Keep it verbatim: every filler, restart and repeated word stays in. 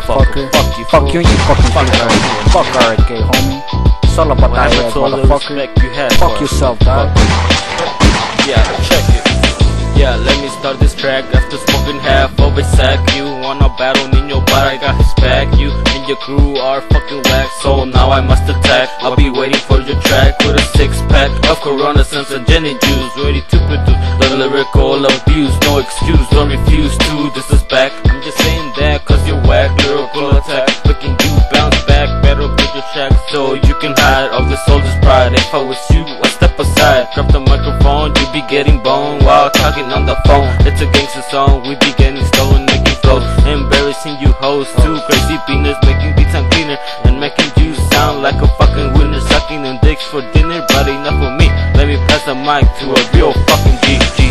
motherfucker. Fuck you, fuck you and you fucking fuck R. Fuck R K, homie. It's all about that ass, motherfucker. Fuck yourself, dog. Yeah, check it. Yeah, let me start this track. After smoking half of a sack, you wanna battle Nino, but I got his back. You and your crew are fucking whack, so now I must attack. I'll be waiting for your track with a six pack of Corona, Sense and gin and juice, ready to produce the lyrical abuse. No excuse, don't refuse to. This is back. I'm just saying that cause you're whack. Lyrical attack, making you bounce back. Better put your track so you can hide of the soldier's pride. If I was you, I'd step aside. Drop the microphone, you be getting boned while talking on the phone. It's a gangster song, we be getting stolen, making flows, embarrassing you hoes. Two crazy beaners, making beats on cleaner and making you sound like a fucking winner, sucking them dicks for dinner. But enough of me, let me pass the mic to a real fucking G.